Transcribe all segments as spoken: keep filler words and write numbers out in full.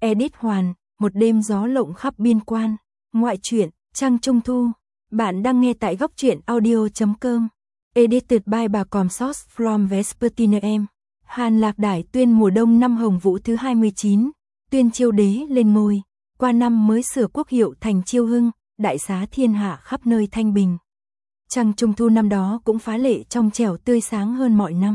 Edit Hoàn, một đêm gió lộng khắp biên quan. Ngoại truyện, Trăng Trung Thu. Bạn đang nghe tại góc truyện audio chấm com. Edited by bà Còm Source from Vespertine. Hàn Lạc Đài tuyên mùa đông năm Hồng Vũ thứ hai mươi chín, tuyên Chiêu đế lên ngôi, qua năm mới sửa quốc hiệu thành Chiêu Hưng, đại xá thiên hạ khắp nơi thanh bình. Trăng Trung Thu năm đó cũng phá lệ trong trẻo tươi sáng hơn mọi năm.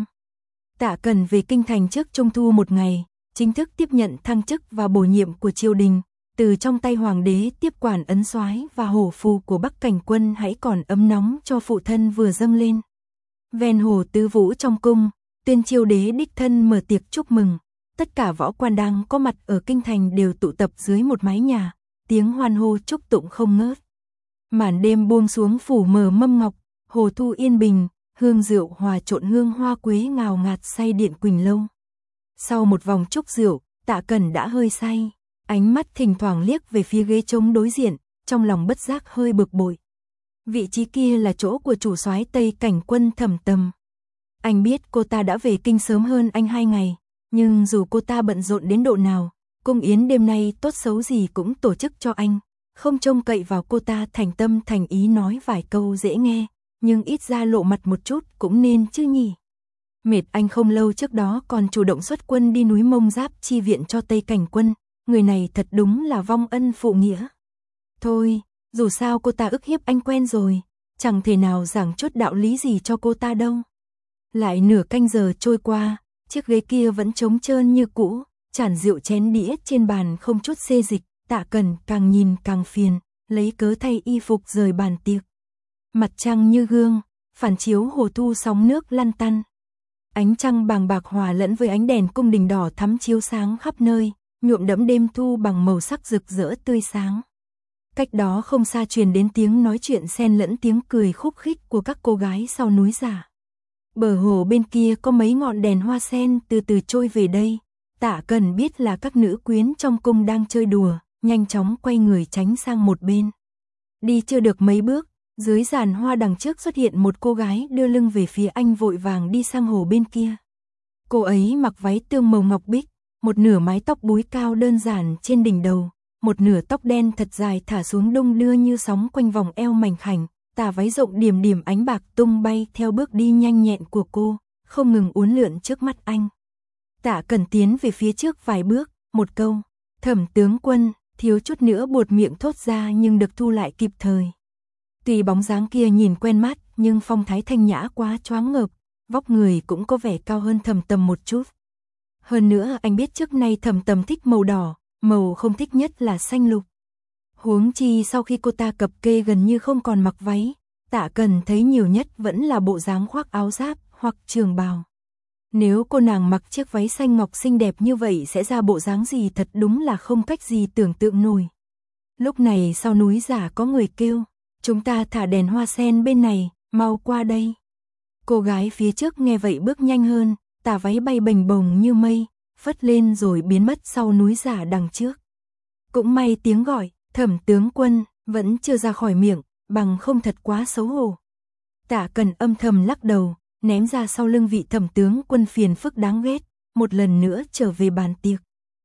Tạ Cẩn về kinh thành trước Trung Thu một ngày, chính thức tiếp nhận thăng chức và bổ nhiệm của triều đình, từ trong tay hoàng đế tiếp quản ấn soái và hổ phù của Bắc Cảnh quân hãy còn ấm nóng cho phụ thân vừa dâng lên. Ven hồ Tứ Vũ trong cung, tuyên Chiêu đế đích thân mở tiệc chúc mừng, tất cả võ quan đang có mặt ở kinh thành đều tụ tập dưới một mái nhà, tiếng hoan hô chúc tụng không ngớt. Màn đêm buông xuống phủ mờ mâm ngọc, hồ thu yên bình, hương rượu hòa trộn hương hoa quế ngào ngạt say điện Quỳnh Lâu. Sau một vòng chúc rượu, Tạ Cẩn đã hơi say, ánh mắt thỉnh thoảng liếc về phía ghế trống đối diện, trong lòng bất giác hơi bực bội. Vị trí kia là chỗ của chủ soái Tây Cảnh quân Thẩm Tầm. Anh biết cô ta đã về kinh sớm hơn anh hai ngày, nhưng dù cô ta bận rộn đến độ nào, cung yến đêm nay tốt xấu gì cũng tổ chức cho anh, không trông cậy vào cô ta thành tâm thành ý nói vài câu dễ nghe, nhưng ít ra lộ mặt một chút cũng nên chứ nhỉ. Mệt anh không lâu trước đó còn chủ động xuất quân đi núi Mông Giáp chi viện cho Tây Cảnh quân, người này thật đúng là vong ân phụ nghĩa. Thôi, dù sao cô ta ức hiếp anh quen rồi, chẳng thể nào giảng chút đạo lý gì cho cô ta đâu. Lại nửa canh giờ trôi qua, chiếc ghế kia vẫn trống trơn như cũ, chản rượu chén đĩa trên bàn không chút xê dịch. Tạ Cẩn càng nhìn càng phiền, lấy cớ thay y phục rời bàn tiệc. Mặt trăng như gương, phản chiếu hồ thu sóng nước lăn tăn. Ánh trăng bàng bạc hòa lẫn với ánh đèn cung đình đỏ thắm chiếu sáng khắp nơi, nhuộm đẫm đêm thu bằng màu sắc rực rỡ tươi sáng. Cách đó không xa truyền đến tiếng nói chuyện xen lẫn tiếng cười khúc khích của các cô gái sau núi giả. Bờ hồ bên kia có mấy ngọn đèn hoa sen từ từ trôi về đây. Tạ Cẩn biết là các nữ quyến trong cung đang chơi đùa, nhanh chóng quay người tránh sang một bên. Đi chưa được mấy bước, dưới giàn hoa đằng trước xuất hiện một cô gái đưa lưng về phía anh vội vàng đi sang hồ bên kia. Cô ấy mặc váy tương màu ngọc bích, một nửa mái tóc búi cao đơn giản trên đỉnh đầu, một nửa tóc đen thật dài thả xuống đung đưa như sóng quanh vòng eo mảnh khảnh, tà váy rộng điểm điểm ánh bạc tung bay theo bước đi nhanh nhẹn của cô, không ngừng uốn lượn trước mắt anh. Tạ Cẩn tiến về phía trước vài bước, một câu, Thẩm tướng quân, thiếu chút nữa buột miệng thốt ra nhưng được thu lại kịp thời. Tuy bóng dáng kia nhìn quen mắt, nhưng phong thái thanh nhã quá choáng ngợp, vóc người cũng có vẻ cao hơn Thẩm Tầm một chút. Hơn nữa anh biết trước nay Thẩm Tầm thích màu đỏ, màu không thích nhất là xanh lục. Huống chi sau khi cô ta cập kê gần như không còn mặc váy, Tạ Cẩn thấy nhiều nhất vẫn là bộ dáng khoác áo giáp hoặc trường bào. Nếu cô nàng mặc chiếc váy xanh ngọc xinh đẹp như vậy sẽ ra bộ dáng gì thật đúng là không cách gì tưởng tượng nổi. Lúc này sau núi giả có người kêu, chúng ta thả đèn hoa sen bên này, mau qua đây. Cô gái phía trước nghe vậy bước nhanh hơn, tà váy bay bềnh bồng như mây, phất lên rồi biến mất sau núi giả đằng trước. Cũng may tiếng gọi, Thẩm tướng quân, vẫn chưa ra khỏi miệng, bằng không thật quá xấu hổ. Tạ Cẩn âm thầm lắc đầu, ném ra sau lưng vị Thẩm tướng quân phiền phức đáng ghét, một lần nữa trở về bàn tiệc.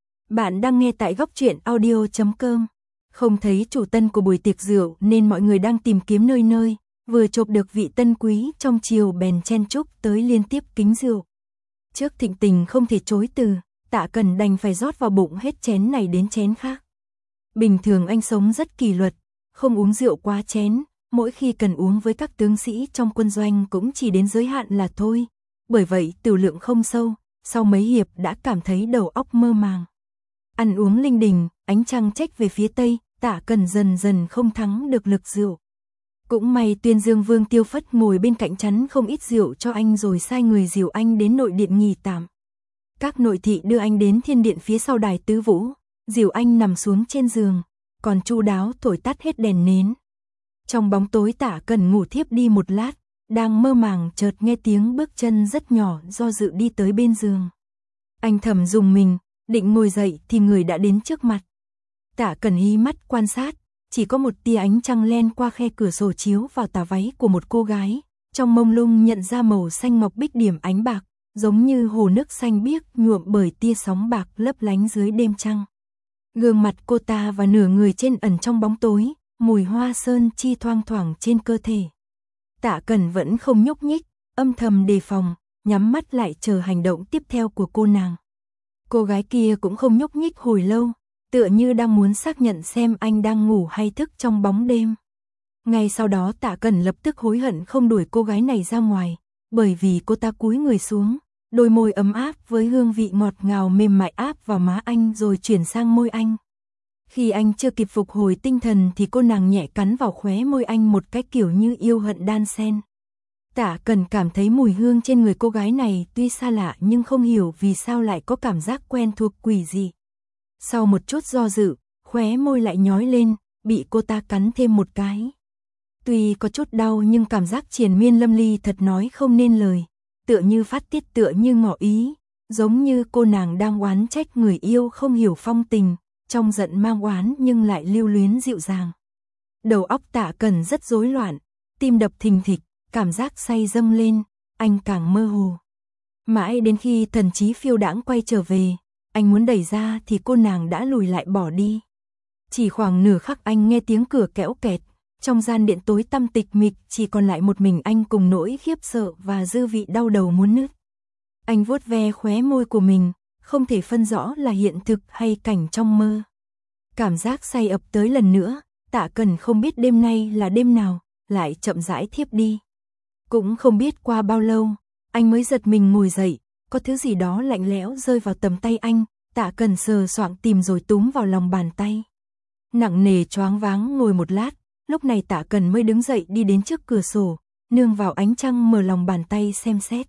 Bạn đang nghe tại góc truyện audio chấm com. Không thấy chủ tân của buổi tiệc rượu nên mọi người đang tìm kiếm nơi nơi, vừa chộp được vị tân quý trong chiều bèn chen chúc tới liên tiếp kính rượu. Trước thịnh tình không thể chối từ, Tạ Cẩn đành phải rót vào bụng hết chén này đến chén khác. Bình thường anh sống rất kỷ luật, không uống rượu quá chén, mỗi khi cần uống với các tướng sĩ trong quân doanh cũng chỉ đến giới hạn là thôi. Bởi vậy tiểu lượng không sâu, sau mấy hiệp đã cảm thấy đầu óc mơ màng. Ăn uống linh đình, ánh trăng chếch về phía tây, Tạ Cẩn dần dần không thắng được lực rượu. Cũng may Tuyên Dương Vương Tiêu Phất ngồi bên cạnh chắn không ít rượu cho anh rồi sai người dìu anh đến nội điện nghỉ tạm. Các nội thị đưa anh đến thiên điện phía sau đài Tứ Vũ, dìu anh nằm xuống trên giường, còn chu đáo thổi tắt hết đèn nến. Trong bóng tối Tạ Cẩn ngủ thiếp đi một lát, đang mơ màng chợt nghe tiếng bước chân rất nhỏ do dự đi tới bên giường. Anh thầm dùng mình, định ngồi dậy thì người đã đến trước mặt. Tạ Cẩn hí mắt quan sát, chỉ có một tia ánh trăng len qua khe cửa sổ chiếu vào tà váy của một cô gái, trong mông lung nhận ra màu xanh ngọc bích điểm ánh bạc, giống như hồ nước xanh biếc nhuộm bởi tia sóng bạc lấp lánh dưới đêm trăng. Gương mặt cô ta và nửa người trên ẩn trong bóng tối, mùi hoa sơn chi thoang thoảng trên cơ thể. Tạ Cẩn vẫn không nhúc nhích, âm thầm đề phòng, nhắm mắt lại chờ hành động tiếp theo của cô nàng. Cô gái kia cũng không nhúc nhích hồi lâu, tựa như đang muốn xác nhận xem anh đang ngủ hay thức trong bóng đêm. Ngay sau đó Tạ Cẩn lập tức hối hận không đuổi cô gái này ra ngoài, bởi vì cô ta cúi người xuống, đôi môi ấm áp với hương vị ngọt ngào mềm mại áp vào má anh rồi chuyển sang môi anh. Khi anh chưa kịp phục hồi tinh thần thì cô nàng nhẹ cắn vào khóe môi anh một cái kiểu như yêu hận đan xen. Tạ Cẩn cảm thấy mùi hương trên người cô gái này tuy xa lạ nhưng không hiểu vì sao lại có cảm giác quen thuộc quỷ dị. Sau một chút do dự, khóe môi lại nhói lên, bị cô ta cắn thêm một cái. Tuy có chút đau nhưng cảm giác triền miên lâm ly thật nói không nên lời, tựa như phát tiết tựa như ngỏ ý, giống như cô nàng đang oán trách người yêu không hiểu phong tình, trong giận mang oán nhưng lại lưu luyến dịu dàng. Đầu óc Tạ Cẩn rất rối loạn, tim đập thình thịch, cảm giác say dâng lên, anh càng mơ hồ. Mãi đến khi thần trí phiêu đãng quay trở về, anh muốn đẩy ra thì cô nàng đã lùi lại bỏ đi. Chỉ khoảng nửa khắc anh nghe tiếng cửa kéo kẹt, trong gian điện tối tăm tịch mịch chỉ còn lại một mình anh cùng nỗi khiếp sợ và dư vị đau đầu muốn nứt. Anh vuốt ve khóe môi của mình, không thể phân rõ là hiện thực hay cảnh trong mơ. Cảm giác say ập tới lần nữa, Tạ Cẩn không biết đêm nay là đêm nào, lại chậm rãi thiếp đi. Cũng không biết qua bao lâu, anh mới giật mình ngồi dậy, có thứ gì đó lạnh lẽo rơi vào tầm tay anh, Tạ Cẩn sờ soạng tìm rồi túm vào lòng bàn tay. Nặng nề choáng váng ngồi một lát, lúc này Tạ Cẩn mới đứng dậy đi đến trước cửa sổ, nương vào ánh trăng mở lòng bàn tay xem xét.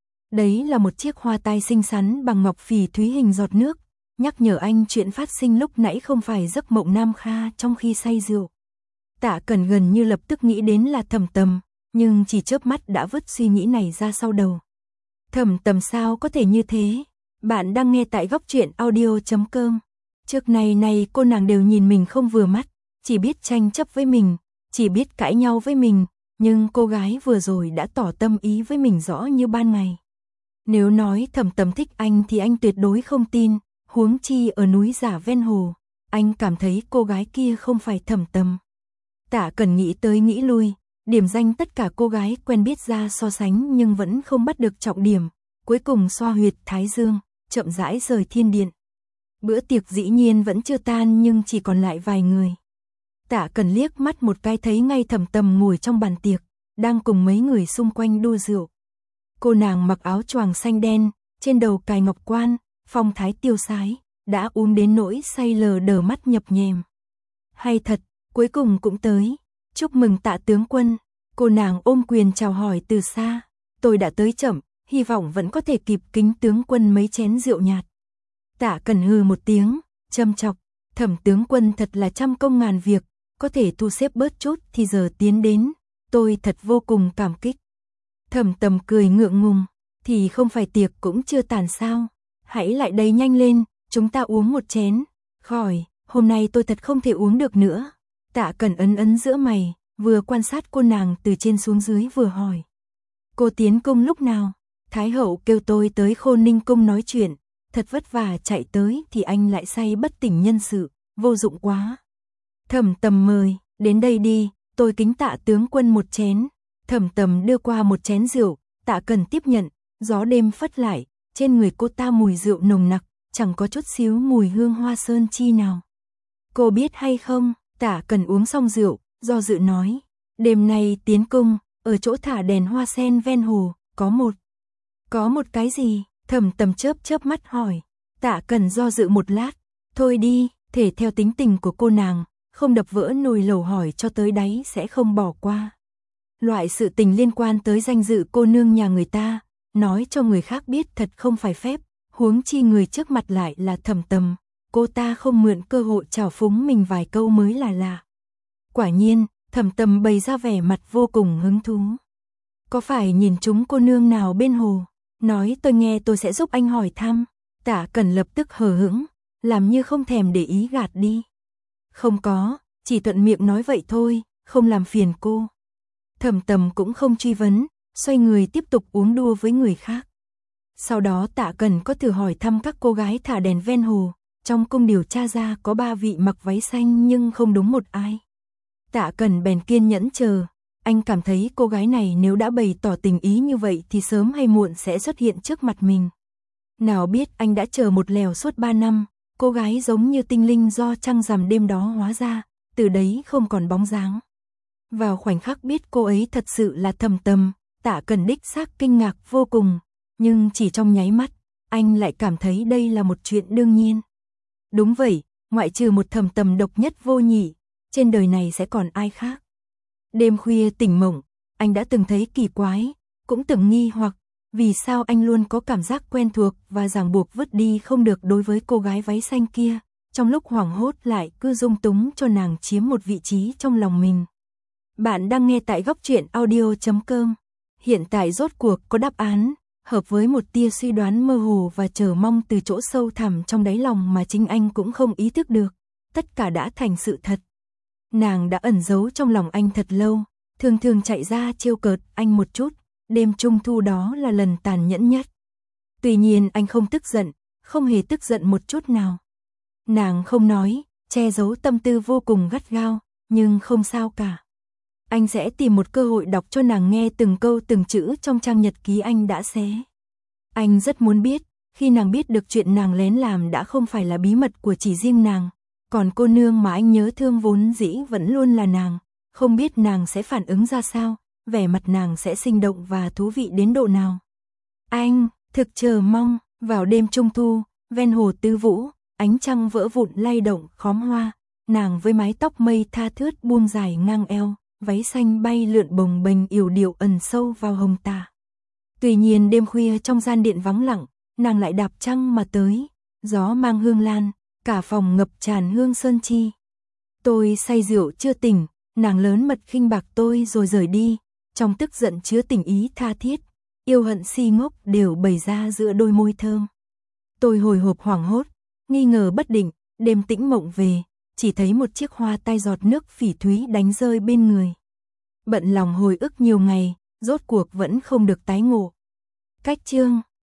Đấy là một chiếc hoa tai xinh xắn bằng ngọc phỉ thúy hình giọt nước, nhắc nhở anh chuyện phát sinh lúc nãy không phải giấc mộng Nam Kha trong khi say rượu. Tạ Cẩn gần như lập tức nghĩ đến là Thẩm Tầm, nhưng chỉ chớp mắt đã vứt suy nghĩ này ra sau đầu. Thẩm Tầm sao có thể như thế? Bạn đang nghe tại góc truyện audio chấm com. Trước này này cô nàng đều nhìn mình không vừa mắt, chỉ biết tranh chấp với mình, chỉ biết cãi nhau với mình, nhưng cô gái vừa rồi đã tỏ tâm ý với mình rõ như ban ngày. Nếu nói Thẩm Tầm thích anh thì anh tuyệt đối không tin, huống chi ở núi giả ven hồ, anh cảm thấy cô gái kia không phải Thẩm Tầm. Tạ Cẩn nghĩ tới nghĩ lui, điểm danh tất cả cô gái quen biết ra so sánh nhưng vẫn không bắt được trọng điểm, cuối cùng xoa huyệt thái dương, chậm rãi rời thiên điện. Bữa tiệc dĩ nhiên vẫn chưa tan nhưng chỉ còn lại vài người. Tạ Cẩn liếc mắt một cái thấy ngay Thẩm Tầm ngồi trong bàn tiệc, đang cùng mấy người xung quanh đua rượu. Cô nàng mặc áo choàng xanh đen, trên đầu cài ngọc quan, phong thái tiêu sái, đã uống đến nỗi say lờ đờ mắt nhập nhèm. Hay thật, cuối cùng cũng tới. Chúc mừng Tạ tướng quân. Cô nàng ôm quyền chào hỏi từ xa. Tôi đã tới chậm, hy vọng vẫn có thể kịp kính tướng quân mấy chén rượu nhạt. Tạ Cẩn hừ một tiếng, châm chọc. Thẩm tướng quân thật là trăm công ngàn việc, có thể thu xếp bớt chút thì giờ tiến đến. Tôi thật vô cùng cảm kích. Thẩm Tầm cười ngượng ngùng, thì không phải tiệc cũng chưa tàn sao. Hãy lại đây nhanh lên, chúng ta uống một chén. Khỏi, hôm nay tôi thật không thể uống được nữa. Tạ Cẩn ấn ấn giữa mày, vừa quan sát cô nàng từ trên xuống dưới vừa hỏi. Cô tiến cung lúc nào? Thái hậu kêu tôi tới Khôn Ninh cung nói chuyện, thật vất vả chạy tới thì anh lại say bất tỉnh nhân sự, vô dụng quá. Thẩm Tầm mời, đến đây đi, tôi kính Tạ tướng quân một chén. Thẩm Tầm đưa qua một chén rượu, Tạ Cẩn tiếp nhận, gió đêm phất lại, trên người cô ta mùi rượu nồng nặc, chẳng có chút xíu mùi hương hoa sơn chi nào. Cô biết hay không? Tạ Cẩn uống xong rượu, do dự nói, đêm nay tiến cung, ở chỗ thả đèn hoa sen ven hồ, có một. Có một cái gì? Thẩm Tầm chớp chớp mắt hỏi. Tạ Cẩn do dự một lát, thôi đi, thể theo tính tình của cô nàng, không đập vỡ nồi lẩu hỏi cho tới đáy sẽ không bỏ qua. Loại sự tình liên quan tới danh dự cô nương nhà người ta, nói cho người khác biết thật không phải phép, huống chi người trước mặt lại là Thẩm Tầm, cô ta không mượn cơ hội chào phúng mình vài câu mới là lạ. Quả nhiên, Thẩm Tầm bày ra vẻ mặt vô cùng hứng thú. Có phải nhìn chúng cô nương nào bên hồ? Nói tôi nghe tôi sẽ giúp anh hỏi thăm. Tạ Cẩn lập tức hờ hững, làm như không thèm để ý gạt đi. Không có, chỉ thuận miệng nói vậy thôi, không làm phiền cô. Thẩm Tầm cũng không truy vấn, xoay người tiếp tục uống đua với người khác. Sau đó Tạ Cẩn có thử hỏi thăm các cô gái thả đèn ven hồ, trong cung điều tra ra có ba vị mặc váy xanh nhưng không đúng một ai. Tạ Cẩn bèn kiên nhẫn chờ, anh cảm thấy cô gái này nếu đã bày tỏ tình ý như vậy thì sớm hay muộn sẽ xuất hiện trước mặt mình. Nào biết anh đã chờ một lèo suốt ba năm, cô gái giống như tinh linh do trăng rằm đêm đó hóa ra, từ đấy không còn bóng dáng. Vào khoảnh khắc biết cô ấy thật sự là Thầm Tâm, Tạ Cẩn đích xác kinh ngạc vô cùng, nhưng chỉ trong nháy mắt, anh lại cảm thấy đây là một chuyện đương nhiên. Đúng vậy, ngoại trừ một Thầm Tâm độc nhất vô nhị, trên đời này sẽ còn ai khác. Đêm khuya tỉnh mộng, anh đã từng thấy kỳ quái, cũng từng nghi hoặc, vì sao anh luôn có cảm giác quen thuộc và ràng buộc vứt đi không được đối với cô gái váy xanh kia, trong lúc hoảng hốt lại cứ dung túng cho nàng chiếm một vị trí trong lòng mình. Bạn đang nghe tại góc truyện audio chấm com. Hiện tại rốt cuộc có đáp án, hợp với một tia suy đoán mơ hồ và chờ mong từ chỗ sâu thẳm trong đáy lòng mà chính anh cũng không ý thức được. Tất cả đã thành sự thật. Nàng đã ẩn giấu trong lòng anh thật lâu, thường thường chạy ra trêu cợt anh một chút, đêm trung thu đó là lần tàn nhẫn nhất. Tuy nhiên anh không tức giận, không hề tức giận một chút nào. Nàng không nói, che giấu tâm tư vô cùng gắt gao, nhưng không sao cả. Anh sẽ tìm một cơ hội đọc cho nàng nghe từng câu từng chữ trong trang nhật ký anh đã xé. Anh rất muốn biết, khi nàng biết được chuyện nàng lén làm đã không phải là bí mật của chỉ riêng nàng, còn cô nương mà anh nhớ thương vốn dĩ vẫn luôn là nàng, không biết nàng sẽ phản ứng ra sao, vẻ mặt nàng sẽ sinh động và thú vị đến độ nào. Anh, thực chờ mong, vào đêm trung thu, ven hồ Tứ Vũ, ánh trăng vỡ vụn lay động khóm hoa, nàng với mái tóc mây tha thướt buông dài ngang eo, váy xanh bay lượn bồng bềnh yểu điệu ẩn sâu vào hồng tà. Tuy nhiên đêm khuya trong gian điện vắng lặng, nàng lại đạp trăng mà tới, gió mang hương lan, cả phòng ngập tràn hương sơn chi. Tôi say rượu chưa tỉnh, nàng lớn mật khinh bạc tôi rồi rời đi, trong tức giận chứa tình ý tha thiết, yêu hận si ngốc đều bày ra giữa đôi môi thơm. Tôi hồi hộp hoảng hốt, nghi ngờ bất định, đêm tĩnh mộng về, chỉ thấy một chiếc hoa tai giọt nước phỉ thúy đánh rơi bên người. Bận lòng hồi ức nhiều ngày, rốt cuộc vẫn không được tái ngộ. Cách chương